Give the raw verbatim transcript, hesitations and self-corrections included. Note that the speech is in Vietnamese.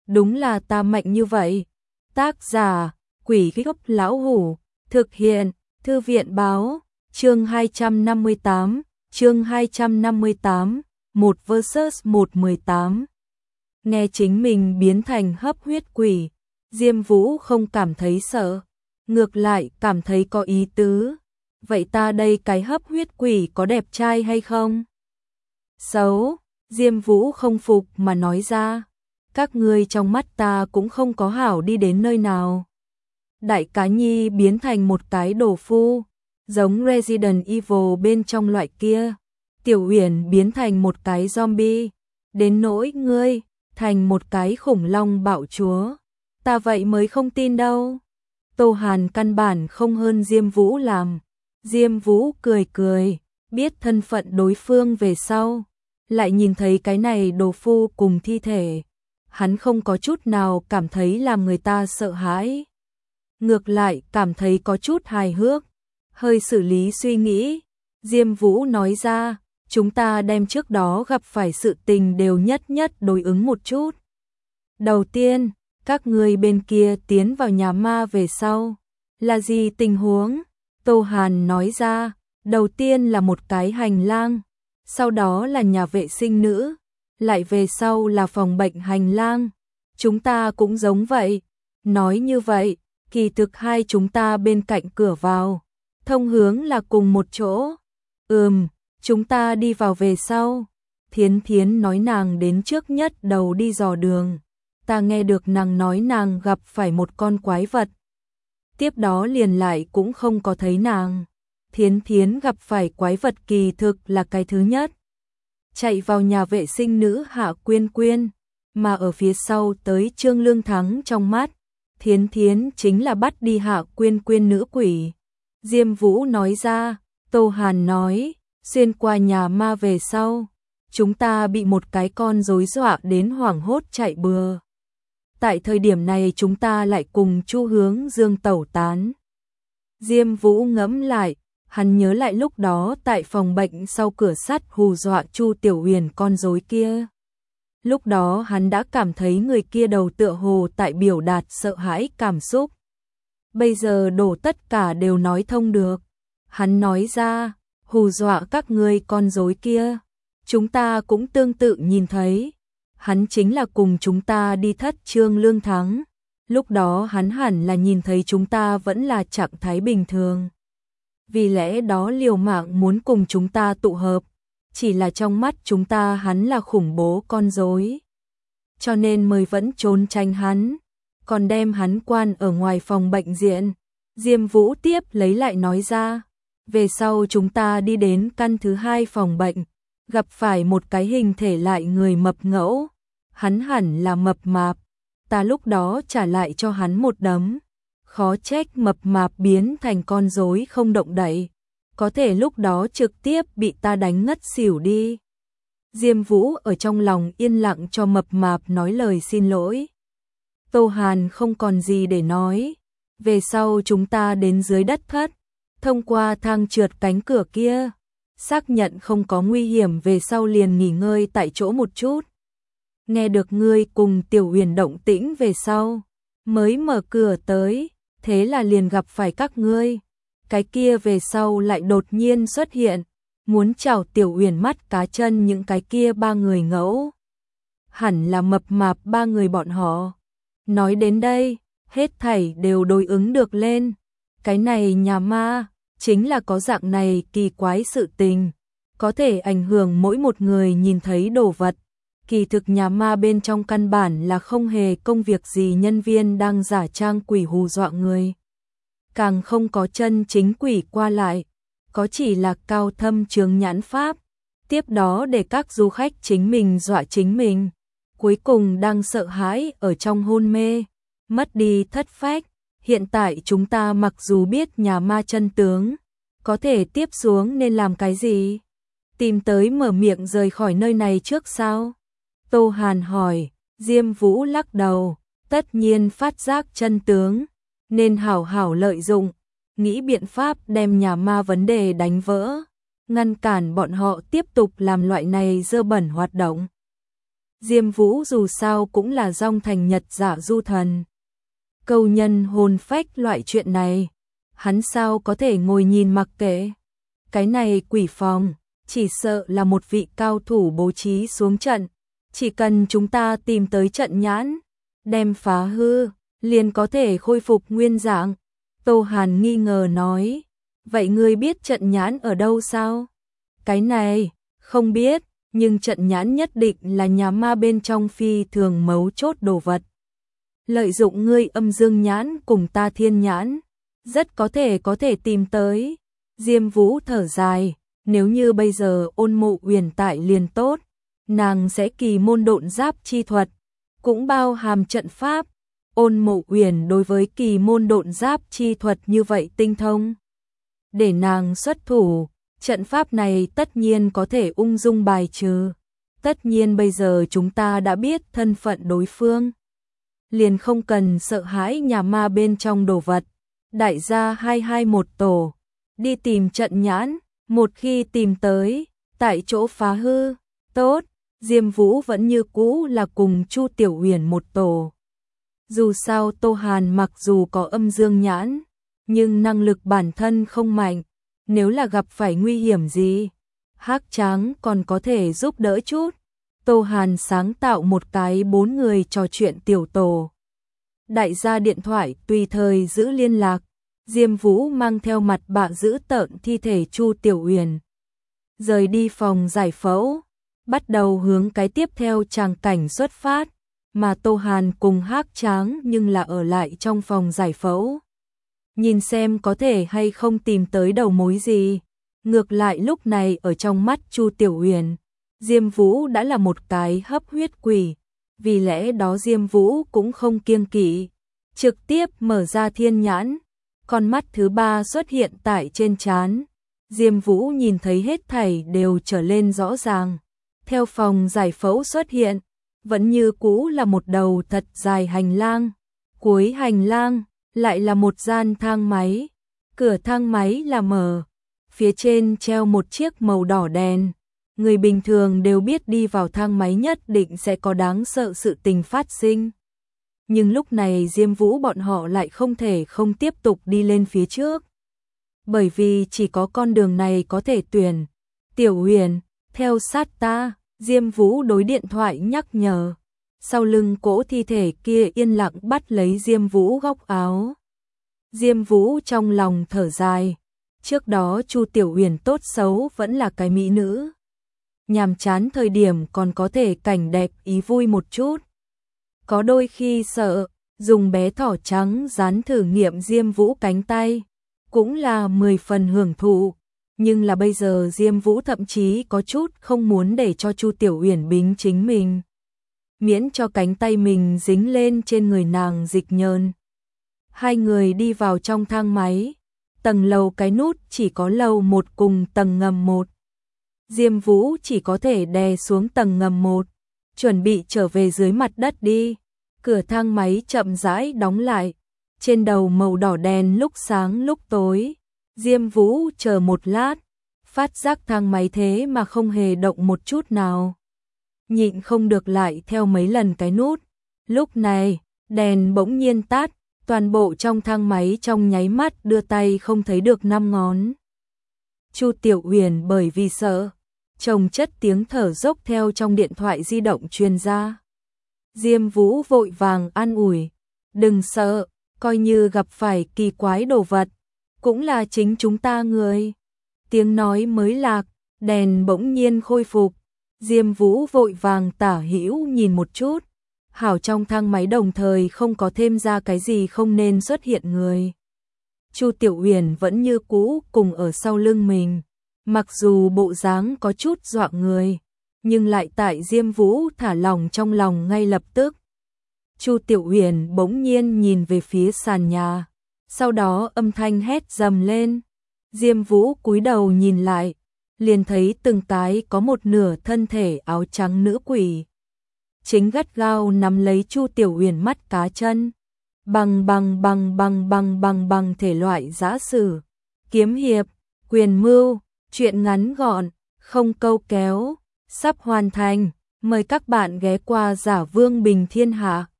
đúng là ta mạnh như vậy. Tác giả, Quỷ Gốc Lão Hủ, thực hiện, Thư viện Báo, chương hai trăm năm mươi tám, chương hai trăm năm mươi tám, một versus một mười tám. Nghe chính mình biến thành hấp huyết quỷ, Diêm Vũ không cảm thấy sợ, ngược lại cảm thấy có ý tứ. Vậy ta đây cái hấp huyết quỷ có đẹp trai hay không? Xấu, Diêm Vũ không phục mà nói ra. Các ngươi trong mắt ta cũng không có hảo đi đến nơi nào. Đại Cá Nhi biến thành một cái đồ phu, giống Resident Evil bên trong loại kia. Tiểu Uyển biến thành một cái zombie, đến nỗi ngươi thành một cái khủng long bạo chúa. Ta vậy mới không tin đâu. Tô Hàn căn bản không hơn Diêm Vũ làm. Diêm Vũ cười cười, biết thân phận đối phương về sau, lại nhìn thấy cái này đồ phu cùng thi thể. Hắn không có chút nào cảm thấy làm người ta sợ hãi. Ngược lại cảm thấy có chút hài hước. Hơi xử lý suy nghĩ, Diêm Vũ nói ra, chúng ta đem trước đó gặp phải sự tình đều nhất nhất đối ứng một chút. Đầu tiên, các ngươi bên kia tiến vào nhà ma về sau, là gì tình huống? Tô Hàn nói ra, đầu tiên là một cái hành lang, sau đó là nhà vệ sinh nữ, lại về sau là phòng bệnh hành lang. Chúng ta cũng giống vậy. Nói như vậy, kỳ thực hai chúng ta bên cạnh cửa vào, thông hướng là cùng một chỗ. Ừm, chúng ta đi vào về sau. Thiến Thiến nói nàng đến trước nhất đầu đi dò đường. Ta nghe được nàng nói nàng gặp phải một con quái vật. Tiếp đó liền lại cũng không có thấy nàng. Thiến Thiến gặp phải quái vật kỳ thực là cái thứ nhất. Chạy vào nhà vệ sinh nữ Hạ Quyên Quyên, mà ở phía sau tới Trương Lương Thắng trong mắt. Thiến Thiến chính là bắt đi Hạ Quyên Quyên nữ quỷ. Diêm Vũ nói ra, Tô Hàn nói, xuyên qua nhà ma về sau, chúng ta bị một cái con rối dọa đến hoảng hốt chạy bừa. Tại thời điểm này chúng ta lại cùng Chu Hướng Dương tẩu tán. Diêm Vũ ngẫm lại, hắn nhớ lại lúc đó tại phòng bệnh sau cửa sắt hù dọa Chu Tiểu Huyền con rối kia. Lúc đó hắn đã cảm thấy người kia đầu tựa hồ tại biểu đạt sợ hãi cảm xúc. Bây giờ đổ tất cả đều nói thông được. Hắn nói ra, hù dọa các ngươi con rối kia, chúng ta cũng tương tự nhìn thấy. Hắn chính là cùng chúng ta đi thất Trương Lương Thắng. Lúc đó hắn hẳn là nhìn thấy chúng ta vẫn là trạng thái bình thường. Vì lẽ đó liều mạng muốn cùng chúng ta tụ hợp. Chỉ là trong mắt chúng ta hắn là khủng bố con rối, cho nên mới vẫn trốn tránh hắn, còn đem hắn quan ở ngoài phòng bệnh diện. Diêm Vũ tiếp lấy lại nói ra, về sau chúng ta đi đến căn thứ hai phòng bệnh, gặp phải một cái hình thể lại người mập ngẫu, hắn hẳn là mập mạp, ta lúc đó trả lại cho hắn một đấm, khó trách mập mạp biến thành con rối không động đậy. Có thể lúc đó trực tiếp bị ta đánh ngất xỉu đi. Diêm Vũ ở trong lòng yên lặng cho mập mạp nói lời xin lỗi. Tô Hàn không còn gì để nói. Về sau chúng ta đến dưới đất thất, thông qua thang trượt cánh cửa kia, xác nhận không có nguy hiểm về sau liền nghỉ ngơi tại chỗ một chút. Nghe được ngươi cùng Tiểu Huyền động tĩnh về sau, mới mở cửa tới, thế là liền gặp phải các ngươi. Cái kia về sau lại đột nhiên xuất hiện, muốn chảo Tiểu Uyển mắt cá chân những cái kia ba người ngẫu. Hẳn là mập mạp ba người bọn họ. Nói đến đây, hết thảy đều đối ứng được lên. Cái này nhà ma, chính là có dạng này kỳ quái sự tình, có thể ảnh hưởng mỗi một người nhìn thấy đồ vật. Kỳ thực nhà ma bên trong căn bản là không hề công việc gì nhân viên đang giả trang quỷ hù dọa người. Càng không có chân chính quỷ qua lại, có chỉ là cao thâm chướng nhãn pháp, tiếp đó để các du khách chính mình dọa chính mình, cuối cùng đang sợ hãi ở trong hôn mê, mất đi thất phách. Hiện tại chúng ta mặc dù biết nhà ma chân tướng, có thể tiếp xuống nên làm cái gì? Tìm tới mở miệng rời khỏi nơi này trước sao? Tô Hàn hỏi. Diêm Vũ lắc đầu, tất nhiên phát giác chân tướng, nên hảo hảo lợi dụng, nghĩ biện pháp đem nhà ma vấn đề đánh vỡ, ngăn cản bọn họ tiếp tục làm loại này dơ bẩn hoạt động. Diêm Vũ dù sao cũng là dòng thành Nhật Dạ Du thần. Câu nhân hồn phách loại chuyện này, hắn sao có thể ngồi nhìn mặc kệ. Cái này quỷ phòng, chỉ sợ là một vị cao thủ bố trí xuống trận. Chỉ cần chúng ta tìm tới trận nhãn, đem phá hư, liền có thể khôi phục nguyên dạng. Tô Hàn nghi ngờ nói, vậy ngươi biết trận nhãn ở đâu sao? Cái này, không biết, nhưng trận nhãn nhất định là nhà ma bên trong phi thường mấu chốt đồ vật. Lợi dụng ngươi âm dương nhãn cùng ta thiên nhãn, rất có thể có thể tìm tới. Diêm Vũ thở dài, nếu như bây giờ Ôn Mộ Uyển tại liền tốt, nàng sẽ kỳ môn độn giáp chi thuật, cũng bao hàm trận pháp. Ôn Mộ Uyển đối với kỳ môn độn giáp chi thuật như vậy tinh thông, để nàng xuất thủ, trận pháp này tất nhiên có thể ung dung bài trừ. Tất nhiên bây giờ chúng ta đã biết thân phận đối phương, liền không cần sợ hãi nhà ma bên trong đồ vật. Đại gia hai hai một tổ, đi tìm trận nhãn, một khi tìm tới, tại chỗ phá hư. Tốt, Diêm Vũ vẫn như cũ là cùng Chu Tiểu Uyển một tổ. Dù sao Tô Hàn mặc dù có âm dương nhãn, nhưng năng lực bản thân không mạnh, nếu là gặp phải nguy hiểm gì, Hắc Tráng còn có thể giúp đỡ chút. Tô Hàn sáng tạo một cái bốn người trò chuyện tiểu tổ. Đại gia điện thoại tùy thời giữ liên lạc. Diêm Vũ mang theo mặt bạ giữ tợn thi thể Chu Tiểu Uyển, rời đi phòng giải phẫu, bắt đầu hướng cái tiếp theo tràng cảnh xuất phát, mà Tô Hàn cùng Hắc Tráng nhưng là ở lại trong phòng giải phẫu, nhìn xem có thể hay không tìm tới đầu mối gì. Ngược lại lúc này ở trong mắt Chu Tiểu Uyển, Diêm Vũ đã là một cái hấp huyết quỷ, vì lẽ đó Diêm Vũ cũng không kiêng kỵ, trực tiếp mở ra thiên nhãn. Con mắt thứ ba xuất hiện tại trên trán. Diêm Vũ nhìn thấy hết thảy đều trở lên rõ ràng. Theo phòng giải phẫu xuất hiện, vẫn như cũ là một đầu thật dài hành lang. Cuối hành lang lại là một gian thang máy. Cửa thang máy là mở, phía trên treo một chiếc màu đỏ đèn. Người bình thường đều biết đi vào thang máy nhất định sẽ có đáng sợ sự tình phát sinh. Nhưng lúc này Diêm Vũ bọn họ lại không thể không tiếp tục đi lên phía trước. Bởi vì chỉ có con đường này có thể tuyển. Tiểu Huyền, theo sát ta, Diêm Vũ đối điện thoại nhắc nhở. Sau lưng cỗ thi thể kia yên lặng bắt lấy Diêm Vũ góc áo. Diêm Vũ trong lòng thở dài. Trước đó Chu Tiểu Huyền tốt xấu vẫn là cái mỹ nữ. Nhàm chán thời điểm còn có thể cảnh đẹp ý vui một chút. Có đôi khi sợ, dùng bé thỏ trắng dán thử nghiệm Diêm Vũ cánh tay, cũng là mười phần hưởng thụ. Nhưng là bây giờ Diêm Vũ thậm chí có chút không muốn để cho Chu Tiểu Uyển bính chính mình. Miễn cho cánh tay mình dính lên trên người nàng dịch nhờn. Hai người đi vào trong thang máy, tầng lầu cái nút chỉ có lầu một cùng tầng ngầm một. Diêm Vũ chỉ có thể đè xuống tầng ngầm một, chuẩn bị trở về dưới mặt đất đi. Cửa thang máy chậm rãi đóng lại, trên đầu màu đỏ đèn lúc sáng lúc tối. Diêm Vũ chờ một lát, phát giác thang máy thế mà không hề động một chút nào. Nhịn không được lại theo mấy lần cái nút. Lúc này, đèn bỗng nhiên tắt, toàn bộ trong thang máy trong nháy mắt đưa tay không thấy được năm ngón. Chu Tiểu Uyển bởi vì sợ, chồng chất tiếng thở dốc theo trong điện thoại di động truyền ra. Diêm Vũ vội vàng an ủi, đừng sợ, coi như gặp phải kỳ quái đồ vật, cũng là chính chúng ta người. Tiếng nói mới lạc, đèn bỗng nhiên khôi phục. Diêm Vũ vội vàng tả hữu nhìn một chút, hảo trong thang máy đồng thời không có thêm ra cái gì không nên xuất hiện người. Chu Tiểu Uyển vẫn như cũ cùng ở sau lưng mình, mặc dù bộ dáng có chút dọa người, nhưng lại tại Diêm Vũ thả lỏng trong lòng ngay lập tức. Chu Tiểu Uyển bỗng nhiên nhìn về phía sàn nhà, sau đó âm thanh hét dầm lên. Diêm Vũ cúi đầu nhìn lại, liền thấy từng cái có một nửa thân thể áo trắng nữ quỷ, chính gắt gao nắm lấy Chu Tiểu Uyển mắt cá chân. Bằng bằng bằng bằng bằng bằng bằng thể loại giã sử, kiếm hiệp, quyền mưu, truyện ngắn gọn, không câu kéo, sắp hoàn thành. Mời các bạn ghé qua Giả Vương Bình Thiên Hạ.